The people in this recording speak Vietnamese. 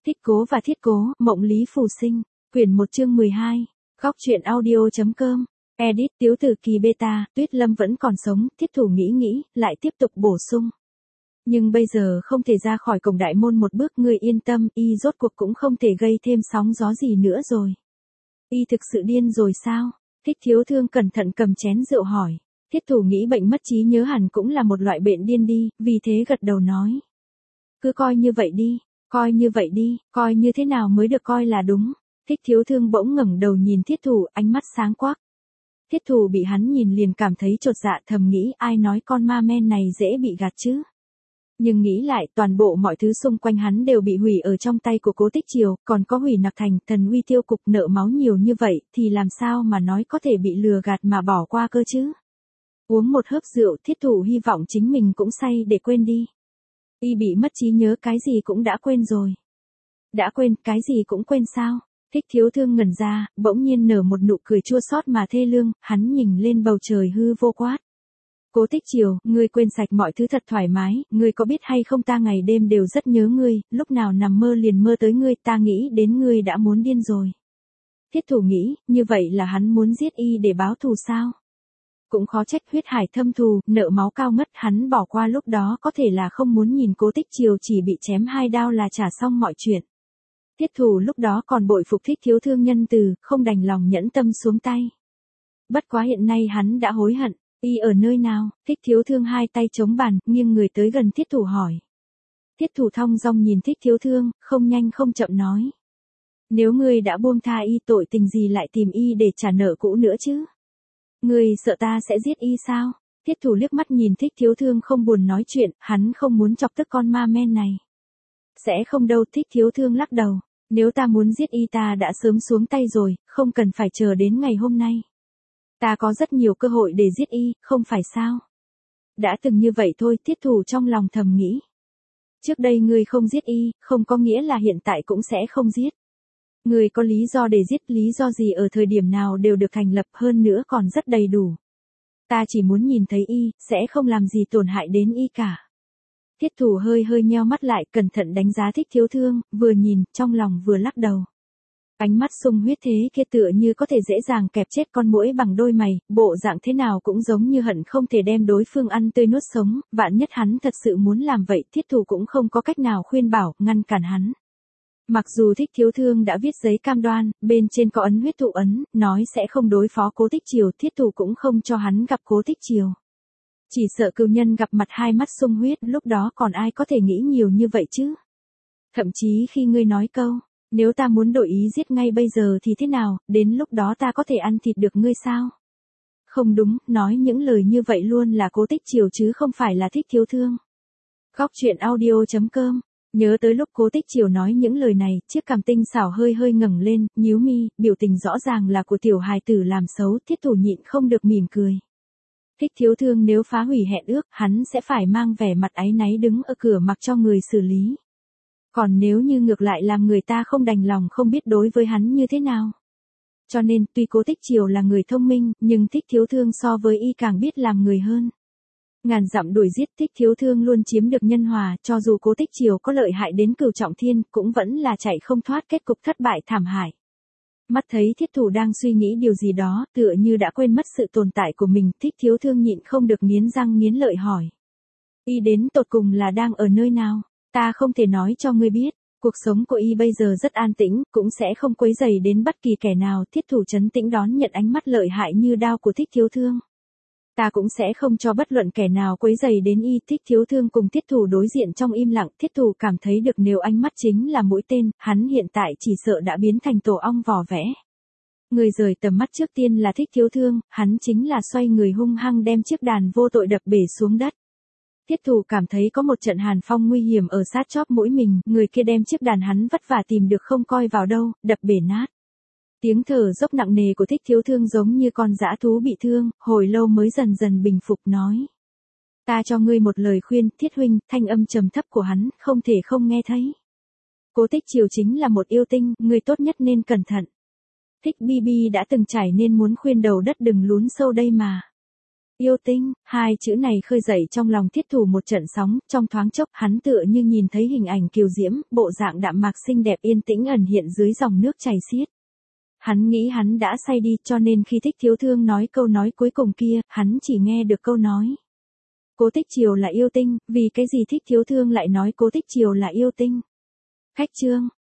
Thích Cố và Thiết Cố, Mộng Lý Phù Sinh, quyển 1 chương 12, Góc truyện audio.com, edit Tiếu Tử Kỳ beta, Tuyết Lâm vẫn còn sống, Thiết Thủ nghĩ, lại tiếp tục bổ sung. Nhưng bây giờ không thể ra khỏi cổng đại môn một bước, ngươi yên tâm, y rốt cuộc cũng không thể gây thêm sóng gió gì nữa rồi. Y thực sự điên rồi sao? Thích Thiếu Thương cẩn thận cầm chén rượu hỏi. Thiết Thủ nghĩ bệnh mất trí nhớ hẳn cũng là một loại bệnh điên đi, vì thế gật đầu nói. Cứ coi như vậy đi, coi như thế nào mới được coi là đúng. Thích Thiếu Thương bỗng ngẩng đầu nhìn Thiết Thủ, ánh mắt sáng quắc. Thiết Thủ bị hắn nhìn liền cảm thấy chột dạ, thầm nghĩ ai nói con ma men này dễ bị gạt chứ. Nhưng nghĩ lại, toàn bộ mọi thứ xung quanh hắn đều bị hủy ở trong tay của Cố Tích Triều, còn có Hủy Nặc Thành, Thần Uy Tiêu Cục nợ máu nhiều như vậy, thì làm sao mà nói có thể bị lừa gạt mà bỏ qua cơ chứ. Uống một hớp rượu, Thiết Thủ hy vọng chính mình cũng say để quên đi. Y bị mất trí nhớ, cái gì cũng đã quên rồi. Đã quên, cái gì cũng quên sao? Thích Thiếu Thương ngẩn ra, bỗng nhiên nở một nụ cười chua xót mà thê lương, hắn nhìn lên bầu trời hư vô quát. Cố Tích Triều, ngươi quên sạch mọi thứ thật thoải mái, ngươi có biết hay không ta ngày đêm đều rất nhớ ngươi, lúc nào nằm mơ liền mơ tới ngươi, ta nghĩ đến ngươi đã muốn điên rồi. Thiết Thủ nghĩ, như vậy là hắn muốn giết y để báo thù sao? Cũng khó trách huyết hải thâm thù, nợ máu cao ngất, hắn bỏ qua lúc đó có thể là không muốn nhìn Cố Tích Triều chỉ bị chém 2 đao là trả xong mọi chuyện. Thiết Thủ lúc đó còn bội phục Thích Thiếu Thương nhân từ, không đành lòng nhẫn tâm xuống tay. Bất quá hiện nay hắn đã hối hận. Y ở nơi nào? Thích Thiếu Thương hai tay chống bàn, nghiêng người tới gần Thiết Thủ hỏi. Thiết Thủ thong dong nhìn Thích Thiếu Thương, không nhanh không chậm nói. Nếu ngươi đã buông tha y, tội tình gì lại tìm y để trả nợ cũ nữa chứ? Ngươi sợ ta sẽ giết y sao? Thiết Thủ liếc mắt nhìn Thích Thiếu Thương không buồn nói chuyện, hắn không muốn chọc tức con ma men này. Sẽ không đâu. Thích Thiếu Thương lắc đầu. Nếu ta muốn giết y ta đã sớm xuống tay rồi, không cần phải chờ đến ngày hôm nay. Ta có rất nhiều cơ hội để giết y, không phải sao? Đã từng như vậy thôi, Thiết Thủ trong lòng thầm nghĩ. Trước đây ngươi không giết y, không có nghĩa là hiện tại cũng sẽ không giết. Ngươi có lý do để giết, lý do gì ở thời điểm nào đều được thành lập, hơn nữa còn rất đầy đủ. Ta chỉ muốn nhìn thấy y, sẽ không làm gì tổn hại đến y cả. Thiết Thủ hơi nheo mắt lại, cẩn thận đánh giá Thích Thiếu Thương, vừa nhìn, trong lòng vừa lắc đầu. Ánh mắt sung huyết thế kia tựa như có thể dễ dàng kẹp chết con muỗi bằng đôi mày, bộ dạng thế nào cũng giống như hận không thể đem đối phương ăn tươi nuốt sống, vạn nhất hắn thật sự muốn làm vậy, Thiết Thủ cũng không có cách nào khuyên bảo, ngăn cản hắn. Mặc dù Thích Thiếu Thương đã viết giấy cam đoan, bên trên có ấn huyết thụ ấn, nói sẽ không đối phó Cố Tích Triều, Thiết Thủ cũng không cho hắn gặp Cố Tích Triều. Chỉ sợ cừu nhân gặp mặt hai mắt sung huyết, lúc đó còn ai có thể nghĩ nhiều như vậy chứ? Thậm chí khi ngươi nói câu, nếu ta muốn đổi ý giết ngay bây giờ thì thế nào, đến lúc đó ta có thể ăn thịt được ngươi sao? Không đúng, nói những lời như vậy luôn là Cố Tích Triều chứ không phải là Thích Thiếu Thương. Góc truyện audio.com, nhớ tới lúc Cố Tích Triều nói những lời này, chiếc cằm tinh xảo hơi ngẩng lên, nhíu mi, biểu tình rõ ràng là của tiểu hài tử làm xấu, Thiết Thủ nhịn không được mỉm cười. Thích Thiếu Thương nếu phá hủy hẹn ước, hắn sẽ phải mang vẻ mặt áy náy đứng ở cửa mặc cho người xử lý. Còn nếu như ngược lại làm người ta không đành lòng không biết đối với hắn như thế nào. Cho nên, tuy Cố Tích Triều là người thông minh, nhưng Thích Thiếu Thương so với y càng biết làm người hơn. Ngàn dặm đuổi giết, Thích Thiếu Thương luôn chiếm được nhân hòa, cho dù Cố Tích Triều có lợi hại đến cửu trọng thiên, cũng vẫn là chạy không thoát kết cục thất bại thảm hại. Mắt thấy Thiết Thủ đang suy nghĩ điều gì đó, tựa như đã quên mất sự tồn tại của mình, Thích Thiếu Thương nhịn không được nghiến răng nghiến lợi hỏi. Y đến tột cùng là đang ở nơi nào? Ta không thể nói cho ngươi biết, cuộc sống của y bây giờ rất an tĩnh, cũng sẽ không quấy rầy đến bất kỳ kẻ nào. Thiết Thủ trấn tĩnh đón nhận ánh mắt lợi hại như đao của Thích Thiếu Thương. Ta cũng sẽ không cho bất luận kẻ nào quấy rầy đến y. Thích Thiếu Thương cùng Thiết Thủ đối diện trong im lặng, Thiết Thủ cảm thấy được nếu ánh mắt chính là mũi tên, hắn hiện tại chỉ sợ đã biến thành tổ ong vò vẽ. Người rời tầm mắt trước tiên là Thích Thiếu Thương, hắn chính là xoay người hung hăng đem chiếc đàn vô tội đập bể xuống đất. Thiết Thủ cảm thấy có một trận hàn phong nguy hiểm ở sát chóp mũi mình, người kia đem chiếc đàn hắn vất vả tìm được không coi vào đâu, đập bể nát. Tiếng thở dốc nặng nề của Thích Thiếu Thương giống như con dã thú bị thương, hồi lâu mới dần dần bình phục nói. Ta cho ngươi một lời khuyên, Thiết huynh, thanh âm trầm thấp của hắn, không thể không nghe thấy. Cố Tích Triều chính là một yêu tinh, ngươi tốt nhất nên cẩn thận. Thích Bi Bi đã từng trải nên muốn khuyên đầu đất đừng lún sâu đây mà. Yêu tinh, hai chữ này khơi dậy trong lòng Thiết Thủ một trận sóng, trong thoáng chốc hắn tựa như nhìn thấy hình ảnh kiều diễm, bộ dạng đạm mạc xinh đẹp yên tĩnh ẩn hiện dưới dòng nước chảy xiết. Hắn nghĩ hắn đã say đi cho nên khi Thích Thiếu Thương nói câu nói cuối cùng kia, hắn chỉ nghe được câu nói. Cố Tích Triều là yêu tinh, vì cái gì Thích Thiếu Thương lại nói Cố Tích Triều là yêu tinh? Khách chương.